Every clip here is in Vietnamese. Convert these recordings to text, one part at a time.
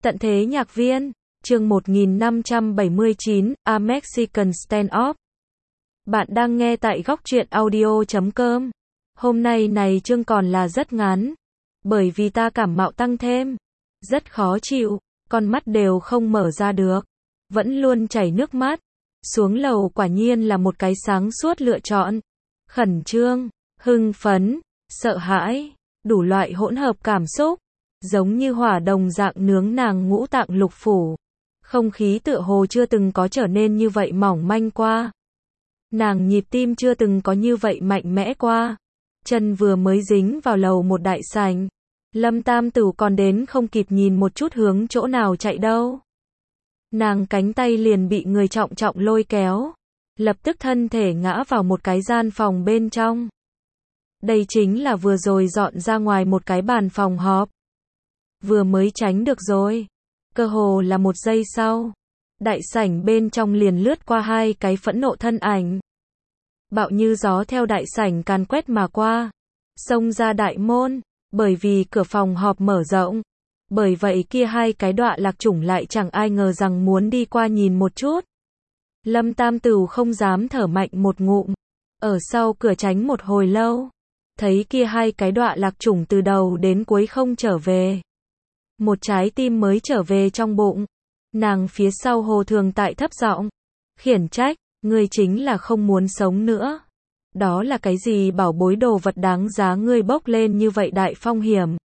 Tận thế nhạc viên, chương 1579, A Mexican Standoff. Bạn đang nghe tại góc truyện audio.com. Hôm nay này chương còn là rất ngắn, bởi vì ta cảm mạo tăng thêm, rất khó chịu, con mắt đều không mở ra được, vẫn luôn chảy nước mắt. Xuống lầu quả nhiên là một cái sáng suốt lựa chọn. Khẩn trương, hưng phấn, sợ hãi, đủ loại hỗn hợp cảm xúc, giống như hỏa đồng dạng nướng nàng ngũ tạng lục phủ. Không khí tựa hồ chưa từng có trở nên như vậy mỏng manh qua. Nàng nhịp tim chưa từng có như vậy mạnh mẽ qua. Chân vừa mới dính vào lầu một đại sảnh, Lâm Tam Tửu còn đến không kịp nhìn một chút hướng chỗ nào chạy đâu. Nàng cánh tay liền bị người trọng trọng lôi kéo, lập tức thân thể ngã vào một cái gian phòng bên trong. Đây chính là vừa rồi dọn ra ngoài một cái bàn phòng họp. Vừa mới tránh được rồi, cơ hồ là một giây sau, đại sảnh bên trong liền lướt qua hai cái phẫn nộ thân ảnh. Bạo như gió theo đại sảnh càn quét mà qua, xông ra đại môn, bởi vì cửa phòng họp mở rộng. Bởi vậy kia hai cái đọa lạc chủng lại chẳng ai ngờ rằng muốn đi qua nhìn một chút. Lâm Tam Tửu không dám thở mạnh một ngụm, ở sau cửa tránh một hồi lâu, thấy kia hai cái đọa lạc chủng từ đầu đến cuối không trở về. Một trái tim mới trở về trong bụng. Nàng phía sau Hồ Thường Tại thấp giọng khiển trách, ngươi chính là không muốn sống nữa. Đó là cái gì bảo bối đồ vật đáng giá ngươi bốc lên như vậy đại phong hiểm?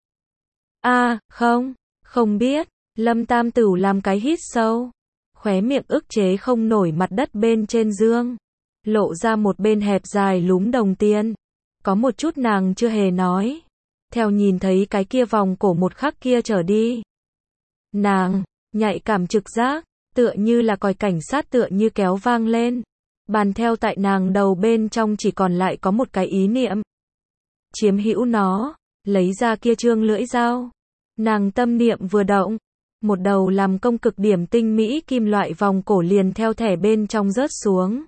Không biết. Lâm Tam Tửu làm cái hít sâu, khóe miệng ức chế không nổi mặt đất bên trên dương, lộ ra một bên hẹp dài lúm đồng tiền. Có một chút nàng chưa hề nói. Theo nhìn thấy cái kia vòng cổ một khắc kia trở đi, nàng nhạy cảm trực giác, tựa như là còi cảnh sát tựa như kéo vang lên. Bàn theo tại nàng đầu bên trong chỉ còn lại có một cái ý niệm: chiếm hữu nó, lấy ra kia trương lưỡi dao. Nàng tâm niệm vừa động, một đầu làm công cực điểm tinh mỹ kim loại vòng cổ liền theo thẻ bên trong rớt xuống.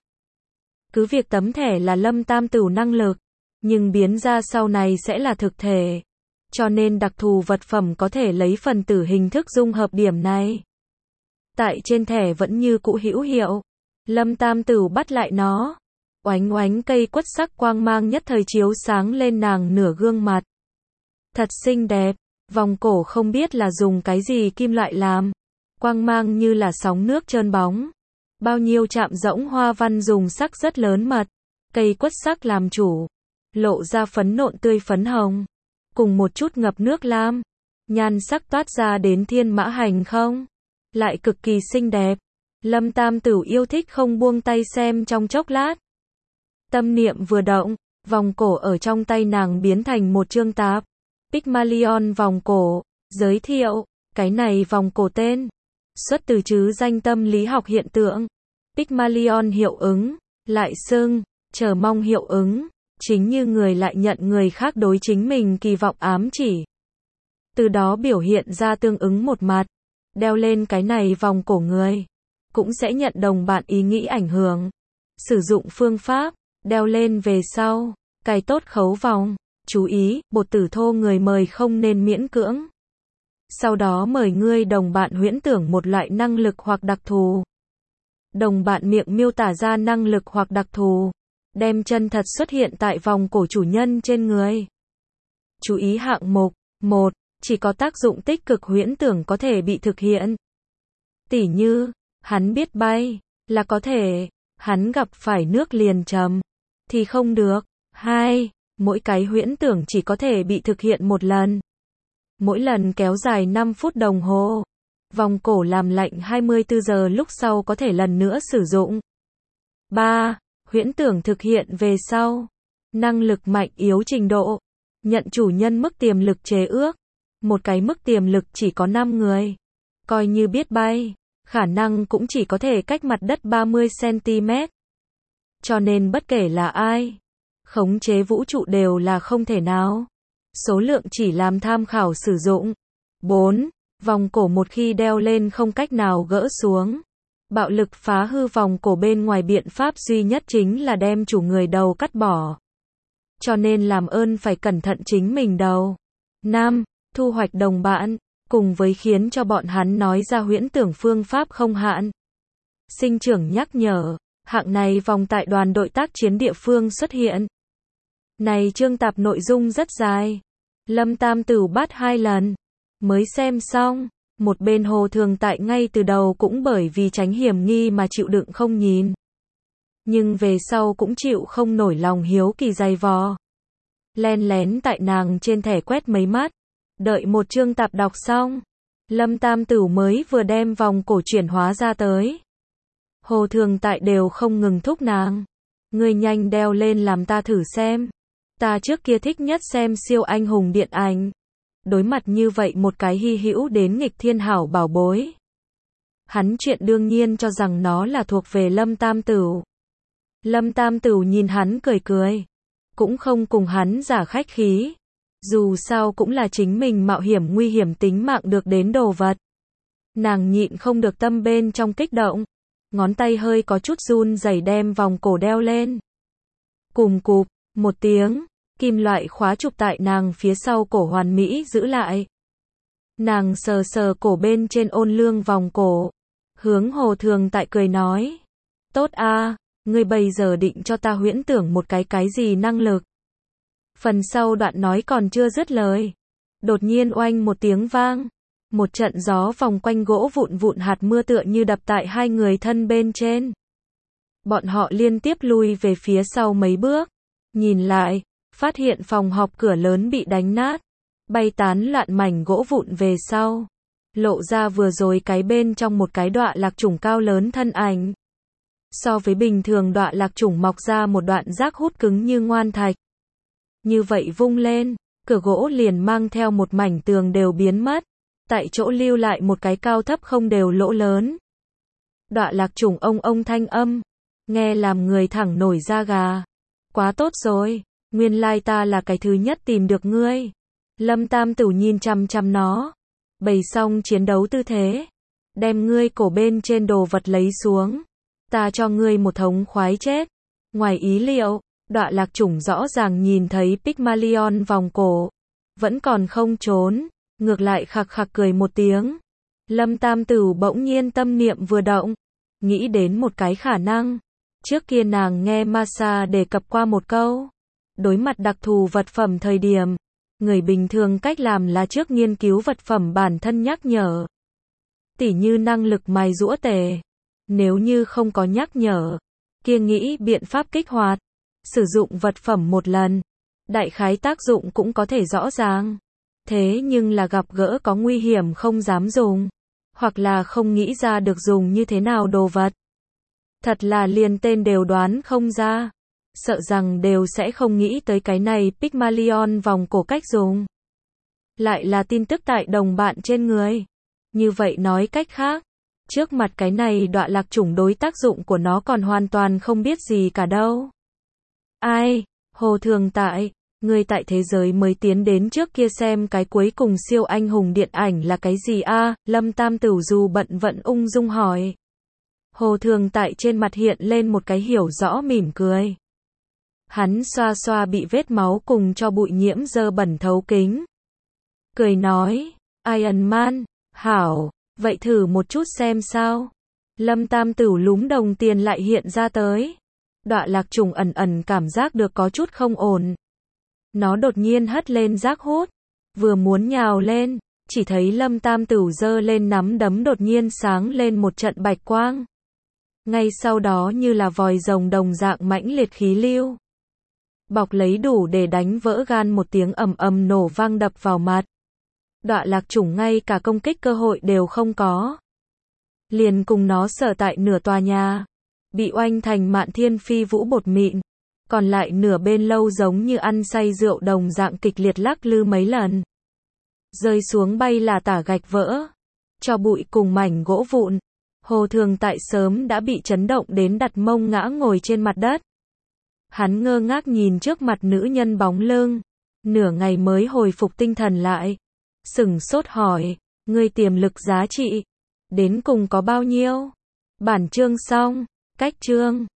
Cứ việc tấm thẻ là Lâm Tam Tửu năng lực, nhưng biến ra sau này sẽ là thực thể, cho nên đặc thù vật phẩm có thể lấy phần tử hình thức dung hợp điểm này. Tại trên thẻ vẫn như cũ hữu hiệu. Lâm Tam Tửu bắt lại nó, oánh oánh cây quất sắc quang mang nhất thời chiếu sáng lên nàng nửa gương mặt. Thật xinh đẹp, vòng cổ không biết là dùng cái gì kim loại làm, quang mang như là sóng nước trơn bóng. Bao nhiêu chạm rỗng hoa văn dùng sắc rất lớn mật, cây quất sắc làm chủ, lộ ra phấn nộn tươi phấn hồng, cùng một chút ngập nước lam, nhan sắc toát ra đến thiên mã hành không, lại cực kỳ xinh đẹp. Lâm Tam Tửu yêu thích không buông tay xem trong chốc lát. Tâm niệm vừa động, vòng cổ ở trong tay nàng biến thành một chương tạp. Pygmalion vòng cổ, giới thiệu, cái này vòng cổ tên, xuất từ trứ danh tâm lý học hiện tượng. Pygmalion hiệu ứng, lại xưng, chờ mong hiệu ứng, chính như người lại nhận người khác đối chính mình kỳ vọng ám chỉ. Từ đó biểu hiện ra tương ứng một mặt, đeo lên cái này vòng cổ người cũng sẽ nhận đồng bạn ý nghĩ ảnh hưởng. Sử dụng phương pháp, đeo lên về sau, cài tốt khấu vòng. Chú ý, bột tử thô người mời không nên miễn cưỡng. Sau đó mời ngươi đồng bạn huyễn tưởng một loại năng lực hoặc đặc thù. Đồng bạn miệng miêu tả ra năng lực hoặc đặc thù, đem chân thật xuất hiện tại vòng cổ chủ nhân trên người. Chú ý hạng mục 1. Chỉ có tác dụng tích cực huyễn tưởng có thể bị thực hiện. Tỉ như, hắn biết bay, là có thể, hắn gặp phải nước liền trầm, thì không được. 2. Mỗi cái huyễn tưởng chỉ có thể bị thực hiện một lần. Mỗi lần kéo dài 5 phút đồng hồ. Vòng cổ làm lạnh 24 giờ lúc sau có thể lần nữa sử dụng. 3. Huyễn tưởng thực hiện về sau. Năng lực mạnh yếu trình độ. Nhận chủ nhân mức tiềm lực chế ước. Một cái mức tiềm lực chỉ có 5 người. Coi như biết bay, khả năng cũng chỉ có thể cách mặt đất 30 cm. Cho nên bất kể là ai, khống chế vũ trụ đều là không thể nào. Số lượng chỉ làm tham khảo sử dụng. 4. Vòng cổ một khi đeo lên không cách nào gỡ xuống. Bạo lực phá hư vòng cổ bên ngoài biện pháp duy nhất chính là đem chủ người đầu cắt bỏ. Cho nên làm ơn phải cẩn thận chính mình đầu. 5. Thu hoạch đồng bạn. cùng với khiến cho bọn hắn nói ra huyễn tưởng phương pháp không hạn. Sinh trưởng nhắc nhở, hạng này vòng tại đoàn đội tác chiến địa phương xuất hiện. Này chương tạp nội dung rất dài. Lâm Tam Tửu bắt 2 lần, mới xem xong. Một bên Hồ Thường Tại ngay từ đầu cũng bởi vì tránh hiểm nghi mà chịu đựng không nhìn. Nhưng về sau cũng chịu không nổi lòng hiếu kỳ dày vò. Len lén tại nàng trên thẻ quét mấy mắt. Đợi một chương tạp đọc xong, Lâm Tam Tửu mới vừa đem vòng cổ chuyển hóa ra tới. Hồ Thường Tại đều không ngừng thúc nàng. Ngươi nhanh đeo lên làm ta thử xem. Ta trước kia thích nhất xem siêu anh hùng điện ảnh. Đối mặt như vậy một cái hy hữu đến nghịch thiên hảo bảo bối. Hắn chuyện đương nhiên cho rằng nó là thuộc về Lâm Tam Tửu. Lâm Tam Tửu nhìn hắn cười cười. Cũng không cùng hắn giả khách khí. Dù sao cũng là chính mình mạo hiểm nguy hiểm tính mạng được đến đồ vật. Nàng nhịn không được tâm bên trong kích động. Ngón tay hơi có chút run rẩy đem vòng cổ đeo lên. Cùm cụp, một tiếng, kim loại khóa chụp tại nàng phía sau cổ hoàn mỹ giữ lại. Nàng sờ sờ cổ bên trên ôn lương vòng cổ. Hướng Hồ Thường Tại cười nói. Tốt a, ngươi bây giờ định cho ta huyễn tưởng một cái gì năng lực. Phần sau đoạn nói còn chưa dứt lời. Đột nhiên oanh một tiếng vang. Một trận gió vòng quanh gỗ vụn vụn hạt mưa tựa như đập tại hai người thân bên trên. Bọn họ liên tiếp lui về phía sau mấy bước. Nhìn lại, phát hiện phòng họp cửa lớn bị đánh nát. Bay tán loạn mảnh gỗ vụn về sau. Lộ ra vừa rồi cái bên trong một cái đọa lạc chủng cao lớn thân ảnh. So với bình thường đọa lạc chủng mọc ra một đoạn rác hút cứng như ngoan thạch. Như vậy vung lên, cửa gỗ liền mang theo một mảnh tường đều biến mất. Tại chỗ lưu lại một cái cao thấp không đều lỗ lớn. Đọa lạc chủng ông thanh âm. Nghe làm người thẳng nổi da gà. Quá tốt rồi, nguyên lai ta là cái thứ nhất tìm được ngươi. Lâm Tam Tửu nhìn chằm chằm nó. Bày xong chiến đấu tư thế. Đem ngươi cổ bên trên đồ vật lấy xuống. Ta cho ngươi một thống khoái chết. Ngoài ý liệu, đọa lạc chủng rõ ràng nhìn thấy Pygmalion vòng cổ. Vẫn còn không trốn. Ngược lại khạc khạc cười một tiếng. Lâm Tam Tửu bỗng nhiên tâm niệm vừa động. Nghĩ đến một cái khả năng. Trước kia nàng nghe Masa đề cập qua một câu. Đối mặt đặc thù vật phẩm thời điểm. Người bình thường cách làm là trước nghiên cứu vật phẩm bản thân nhắc nhở. Tỉ như năng lực mài giũa tề. Nếu như không có nhắc nhở. Kia nghĩ biện pháp kích hoạt. Sử dụng vật phẩm một lần. Đại khái tác dụng cũng có thể rõ ràng. Thế nhưng là gặp gỡ có nguy hiểm không dám dùng. Hoặc là không nghĩ ra được dùng như thế nào đồ vật. Thật là liền tên đều đoán không ra. Sợ rằng đều sẽ không nghĩ tới cái này Pygmalion vòng cổ cách dùng. Lại là tin tức tại đồng bạn trên người. Như vậy nói cách khác. Trước mặt cái này đọa lạc chủng đối tác dụng của nó còn hoàn toàn không biết gì cả đâu. Ai? Hồ Thường Tại. Người tại thế giới mới tiến đến trước kia xem cái cuối cùng siêu anh hùng điện ảnh là cái gì a? Lâm Tam Tửu dù bận vận ung dung hỏi. Hồ Thường Tại trên mặt hiện lên một cái hiểu rõ mỉm cười. Hắn xoa xoa bị vết máu cùng cho bụi nhiễm dơ bẩn thấu kính. Cười nói, Iron Man, hảo, vậy thử một chút xem sao. Lâm Tam Tửu lúm đồng tiền lại hiện ra tới. Đọa lạc trùng ẩn ẩn cảm giác được có chút không ổn. Nó đột nhiên hất lên rác hút. Vừa muốn nhào lên, chỉ thấy Lâm Tam Tửu giơ lên nắm đấm đột nhiên sáng lên một trận bạch quang. Ngay sau đó như là vòi rồng đồng dạng mãnh liệt khí lưu. Bọc lấy đủ để đánh vỡ gan một tiếng ầm ầm nổ vang đập vào mặt. Đọa lạc chủng ngay cả công kích cơ hội đều không có. Liền cùng nó sở tại nửa tòa nhà. Bị oanh thành mạn thiên phi vũ bột mịn. Còn lại nửa bên lâu giống như ăn say rượu đồng dạng kịch liệt lắc lư mấy lần. Rơi xuống bay là tả gạch vỡ. Cho bụi cùng mảnh gỗ vụn. Hồ Thường Tại sớm đã bị chấn động đến đặt mông ngã ngồi trên mặt đất. Hắn ngơ ngác nhìn trước mặt nữ nhân bóng lưng. Nửa ngày mới hồi phục tinh thần lại. Sửng sốt hỏi, ngươi tiềm lực giá trị đến cùng có bao nhiêu? Bản chương xong, cách chương